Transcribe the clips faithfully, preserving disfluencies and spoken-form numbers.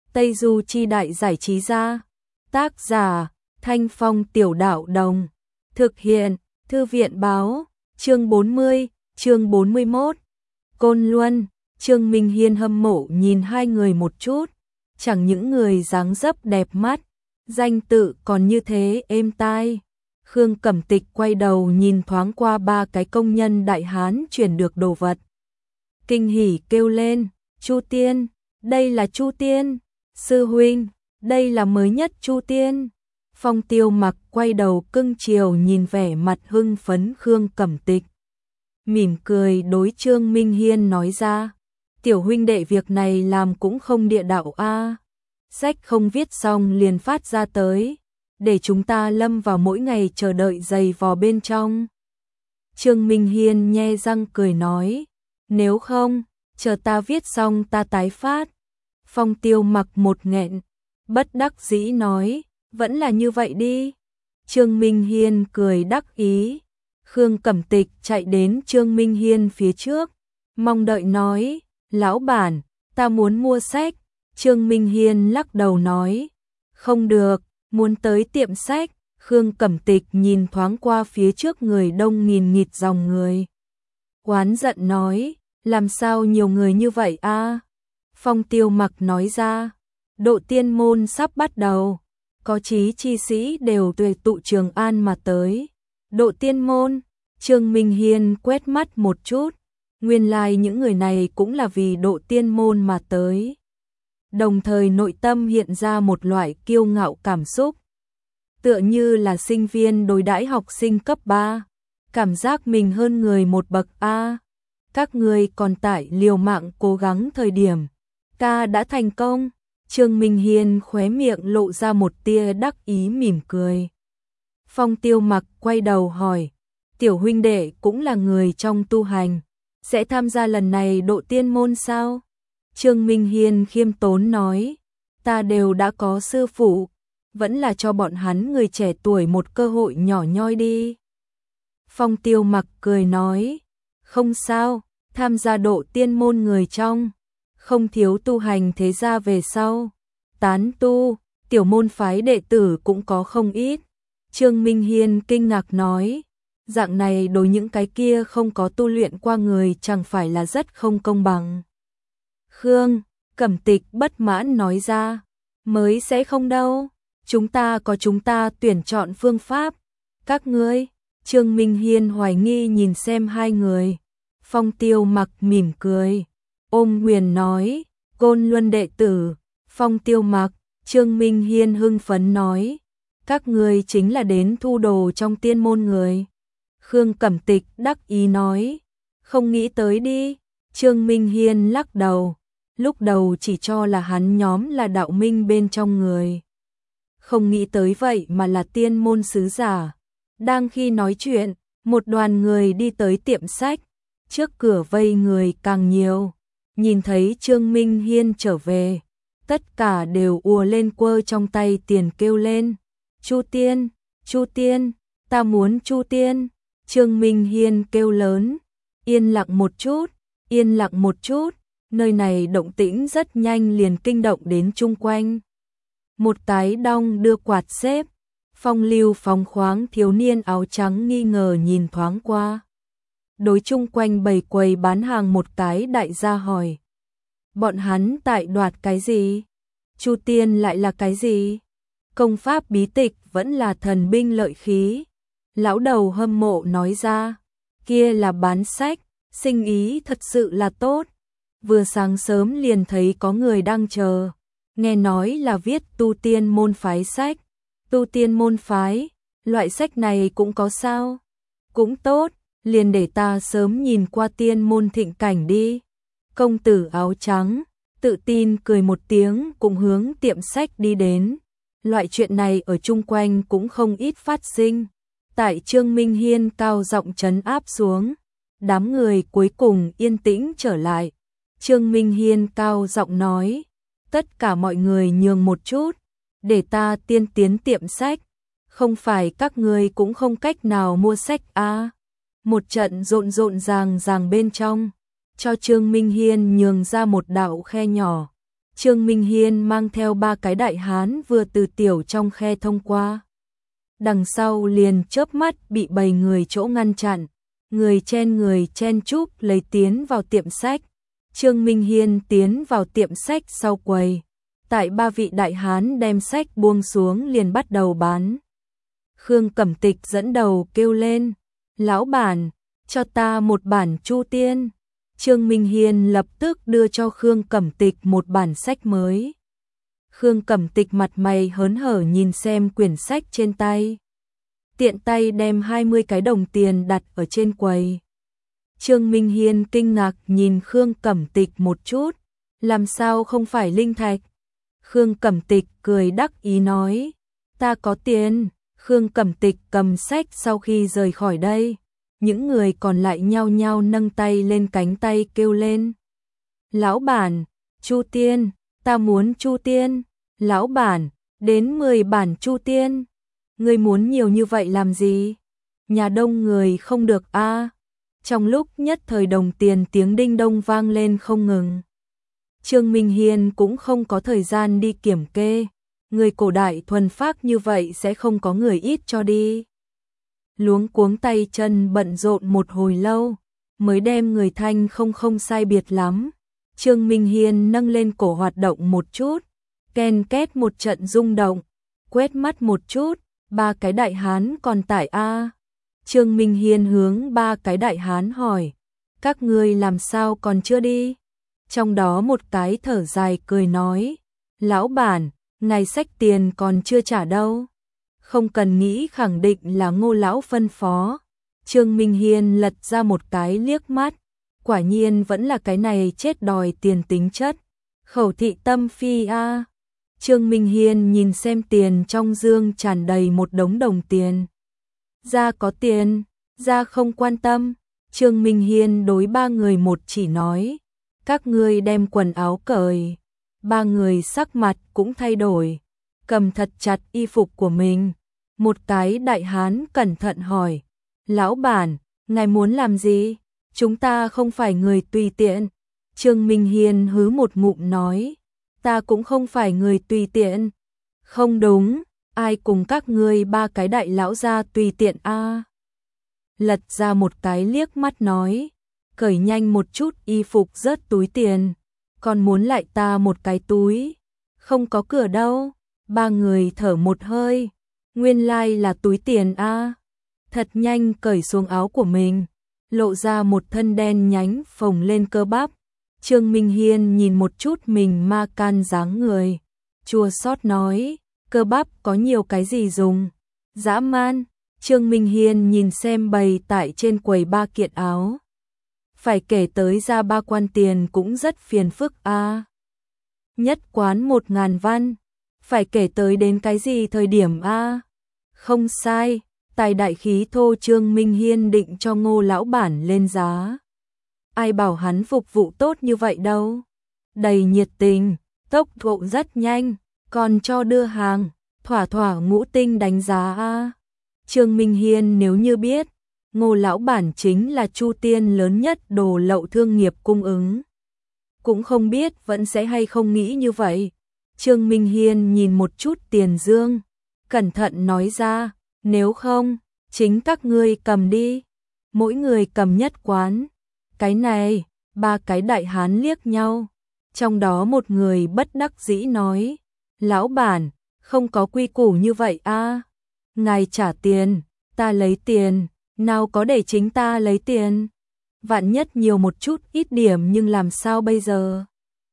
Tây Du Chi Đại Giải Trí Gia. Tác giả Thanh Phong Tiểu Đạo Đồng. Thực hiện Thư viện Báo. Chương bốn mươi, chương bốn mươi mốt. Côn Luân. Trương Minh Hiên hâm mộ nhìn hai người một chút, chẳng những người dáng dấp đẹp mắt, danh tự còn như thế êm tai. Khương Cẩm Tịch quay đầu nhìn thoáng qua ba cái công nhân Đại Hán chuyển được đồ vật. Kinh hỉ kêu lên, Chu Tiên, đây là Chu Tiên, sư huynh, đây là mới nhất Chu Tiên. Phong Tiêu Mặc quay đầu cưng chiều nhìn vẻ mặt hưng phấn Khương Cẩm Tịch. Mỉm cười đối Trương Minh Hiên nói ra, tiểu huynh đệ việc này làm cũng không địa đạo a. Sách không viết xong liền phát ra tới, để chúng ta lâm vào mỗi ngày chờ đợi giày vò bên trong. Trương Minh Hiên nhe răng cười nói, nếu không, chờ ta viết xong ta tái phát. Phong Tiêu Mặc một nghẹn, bất đắc dĩ nói, vẫn là như vậy đi. Trương Minh Hiên cười đắc ý. Khương Cẩm Tịch chạy đến Trương Minh Hiên phía trước, mong đợi nói, lão bản, ta muốn mua sách. Trương Minh Hiên lắc đầu nói, không được, muốn tới tiệm sách. Khương Cẩm Tịch nhìn thoáng qua phía trước người đông nghìn nghịt dòng người, oán giận nói, làm sao nhiều người như vậy a? Phong Tiêu Mặc nói ra, độ tiên môn sắp bắt đầu, có chí chi sĩ đều tuệ tụ Trường An mà tới. Độ tiên môn. Trương Minh Hiên quét mắt một chút, nguyên lai like những người này cũng là vì độ tiên môn mà tới. Đồng thời nội tâm hiện ra một loại kiêu ngạo cảm xúc, tựa như là sinh viên đối đãi học sinh cấp ba, cảm giác mình hơn người một bậc a. Các người còn tại liều mạng cố gắng thời điểm, ta đã thành công. Trương Minh Hiên khóe miệng lộ ra một tia đắc ý mỉm cười. Phong Tiêu Mặc quay đầu hỏi, tiểu huynh đệ cũng là người trong tu hành, sẽ tham gia lần này độ tiên môn sao? Trương Minh Hiên khiêm tốn nói, ta đều đã có sư phụ, vẫn là cho bọn hắn người trẻ tuổi một cơ hội nhỏ nhoi đi. Phong Tiêu Mặc cười nói, không sao, tham gia độ tiên môn người trong, không thiếu tu hành thế gia về sau, tán tu, tiểu môn phái đệ tử cũng có không ít. Trương Minh Hiên kinh ngạc nói, dạng này đối những cái kia không có tu luyện qua người chẳng phải là rất không công bằng. Khương Cẩm Tịch bất mãn nói ra, mới sẽ không đâu, chúng ta có chúng ta tuyển chọn phương pháp. Các ngươi. Trương Minh Hiên hoài nghi nhìn xem hai người. Phong Tiêu Mặc mỉm cười, ôm quyền nói, Côn Luân đệ tử. Phong Tiêu Mặc. Trương Minh Hiên hưng phấn nói, các ngươi chính là đến thu đồ trong tiên môn người. Khương Cẩm Tịch đắc ý nói, không nghĩ tới đi. Trương Minh Hiên lắc đầu, lúc đầu chỉ cho là hắn nhóm là đạo minh bên trong người, không nghĩ tới vậy mà là tiên môn sứ giả. Đang khi nói chuyện, một đoàn người đi tới tiệm sách, trước cửa vây người càng nhiều, nhìn thấy Trương Minh Hiên trở về, tất cả đều ùa lên quơ trong tay tiền kêu lên, Chu Tiên, Chu Tiên, ta muốn Chu Tiên. Trương Minh Hiên kêu lớn, yên lặng một chút, yên lặng một chút, nơi này động tĩnh rất nhanh liền kinh động đến chung quanh. Một cái đong đưa quạt xếp, phong lưu phóng khoáng thiếu niên áo trắng nghi ngờ nhìn thoáng qua. Đối chung quanh bầy quầy bán hàng một cái đại gia hỏi, bọn hắn tại đoạt cái gì? Chu Tiên lại là cái gì? Công pháp bí tịch vẫn là thần binh lợi khí? Lão đầu hâm mộ nói ra, kia là bán sách, sinh ý thật sự là tốt. Vừa sáng sớm liền thấy có người đang chờ, nghe nói là viết tu tiên môn phái sách. Tu tiên môn phái, loại sách này cũng có sao? Cũng tốt, liền để ta sớm nhìn qua tiên môn thịnh cảnh đi. Công tử áo trắng tự tin cười một tiếng cùng hướng tiệm sách đi đến. Loại chuyện này ở chung quanh cũng không ít phát sinh. Tại Trương Minh Hiên cao giọng trấn áp xuống, đám người cuối cùng yên tĩnh trở lại. Trương Minh Hiên cao giọng nói, tất cả mọi người nhường một chút, để ta tiên tiến tiệm sách, không phải các ngươi cũng không cách nào mua sách a. À. Một trận rộn rộn ràng ràng bên trong, cho Trương Minh Hiên nhường ra một đạo khe nhỏ. Trương Minh Hiên mang theo ba cái đại hán vừa từ tiểu trong khe thông qua. Đằng sau liền chớp mắt bị bầy người chỗ ngăn chặn, người chen người chen chúc lấy tiến vào tiệm sách. Trương Minh Hiên tiến vào tiệm sách sau quầy. Tại ba vị đại hán đem sách buông xuống liền bắt đầu bán. Khương Cẩm Tịch dẫn đầu kêu lên, lão bản, cho ta một bản Chu Tiên. Trương Minh Hiên lập tức đưa cho Khương Cẩm Tịch một bản sách mới. Khương Cẩm Tịch mặt mày hớn hở nhìn xem quyển sách trên tay. Tiện tay đem hai mươi cái đồng tiền đặt ở trên quầy. Trương Minh Hiên kinh ngạc nhìn Khương Cẩm Tịch một chút, làm sao không phải linh thạch? Khương Cẩm Tịch cười đắc ý nói, ta có tiền. Khương Cẩm Tịch cầm sách sau khi rời khỏi đây. Những người còn lại nhao nhao nâng tay lên cánh tay kêu lên. Lão bản, Chu Tiên, ta muốn Chu Tiên. Lão bản, đến mười bản Chu Tiên. Ngươi muốn nhiều như vậy làm gì? Nhà đông người không được a. À. Trong lúc nhất thời đồng tiền tiếng đinh đông vang lên không ngừng. Trương Minh Hiên cũng không có thời gian đi kiểm kê. Người cổ đại thuần phác như vậy sẽ không có người ít cho đi. Luống cuống tay chân bận rộn một hồi lâu, mới đem người thanh không không sai biệt lắm. Trương Minh Hiên nâng lên cổ hoạt động một chút, ken két một trận rung động, quét mắt một chút, ba cái đại hán còn tại a. Trương Minh Hiên hướng ba cái đại hán hỏi, các ngươi làm sao còn chưa đi? Trong đó một cái thở dài cười nói, lão bản, ngài sách tiền còn chưa trả đâu. Không cần nghĩ, khẳng định là Ngô lão phân phó. Trương Minh Hiên lật ra một cái liếc mắt, quả nhiên vẫn là cái này chết đòi tiền tính chất. Khẩu thị tâm phi a. Trương Minh Hiên nhìn xem tiền trong dương tràn đầy một đống đồng tiền. Ra có tiền, ra không quan tâm. Trương Minh Hiên đối ba người một chỉ nói, các ngươi đem quần áo cởi. Ba người sắc mặt cũng thay đổi, cầm thật chặt y phục của mình. Một cái đại hán cẩn thận hỏi, lão bản, ngài muốn làm gì? Chúng ta không phải người tùy tiện. Trương Minh Hiên hứ một ngụm nói, ta cũng không phải người tùy tiện. Không đúng, ai cùng các ngươi ba cái đại lão ra tùy tiện a? À? Lật ra một cái liếc mắt nói, cởi nhanh một chút y phục rớt túi tiền. Còn muốn lại ta một cái túi. Không có cửa đâu. Ba người thở một hơi. Nguyên lai là túi tiền a. À. Thật nhanh cởi xuống áo của mình, lộ ra một thân đen nhánh phồng lên cơ bắp. Trương Minh Hiên nhìn một chút mình ma can dáng người, chua xót nói, cơ bắp có nhiều cái gì dùng? Dã man. Trương Minh Hiên nhìn xem bày tại trên quầy ba kiện áo. Phải kể tới ra ba quan tiền cũng rất phiền phức a. À. Nhất quán một ngàn văn. Phải kể tới đến cái gì thời điểm a? À. Không sai, tài đại khí thô. Trương Minh Hiên định cho Ngô lão bản lên giá. Ai bảo hắn phục vụ tốt như vậy đâu. Đầy nhiệt tình, tốc độ rất nhanh, còn cho đưa hàng, thỏa thỏa ngũ tinh đánh giá a. À. Trương Minh Hiên nếu như biết, Ngô lão bản chính là Chu Tiên lớn nhất đồ lậu thương nghiệp cung ứng, cũng không biết vẫn sẽ hay không nghĩ như vậy. Trương Minh Hiên nhìn một chút tiền dương, cẩn thận nói ra, nếu không, chính các ngươi cầm đi. Mỗi người cầm nhất quán. Cái này, ba cái đại hán liếc nhau. Trong đó một người bất đắc dĩ nói, lão bản, không có quy củ như vậy a. À. Ngài trả tiền, ta lấy tiền, nào có để chính ta lấy tiền. Vạn nhất nhiều một chút ít điểm nhưng làm sao bây giờ?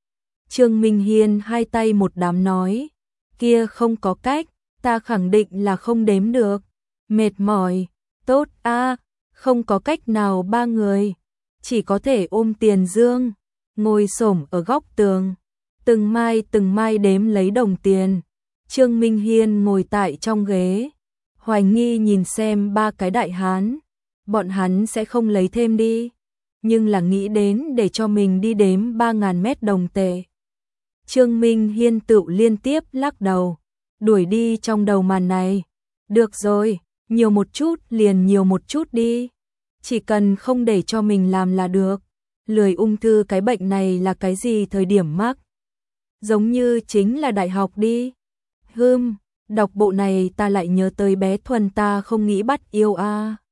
Trương Minh Hiên hai tay một đám nói, kia không có cách, ta khẳng định là không đếm được. Mệt mỏi, tốt a, à, không có cách nào. Ba người chỉ có thể ôm tiền dương, ngồi xổm ở góc tường, từng mai từng mai đếm lấy đồng tiền. Trương Minh Hiên ngồi tại trong ghế, hoài nghi nhìn xem ba cái đại hán, bọn hắn sẽ không lấy thêm đi, nhưng là nghĩ đến để cho mình đi đếm ba ngàn mét đồng tệ. Trương Minh Hiên tự liên tiếp lắc đầu, đuổi đi trong đầu màn này. Được rồi, nhiều một chút liền nhiều một chút đi, chỉ cần không để cho mình làm là được. Lười ung thư cái bệnh này là cái gì thời điểm mắc. Giống như chính là đại học đi. Hừm, đọc bộ này ta lại nhớ tới bé Thuần ta không nghĩ bắt yêu a.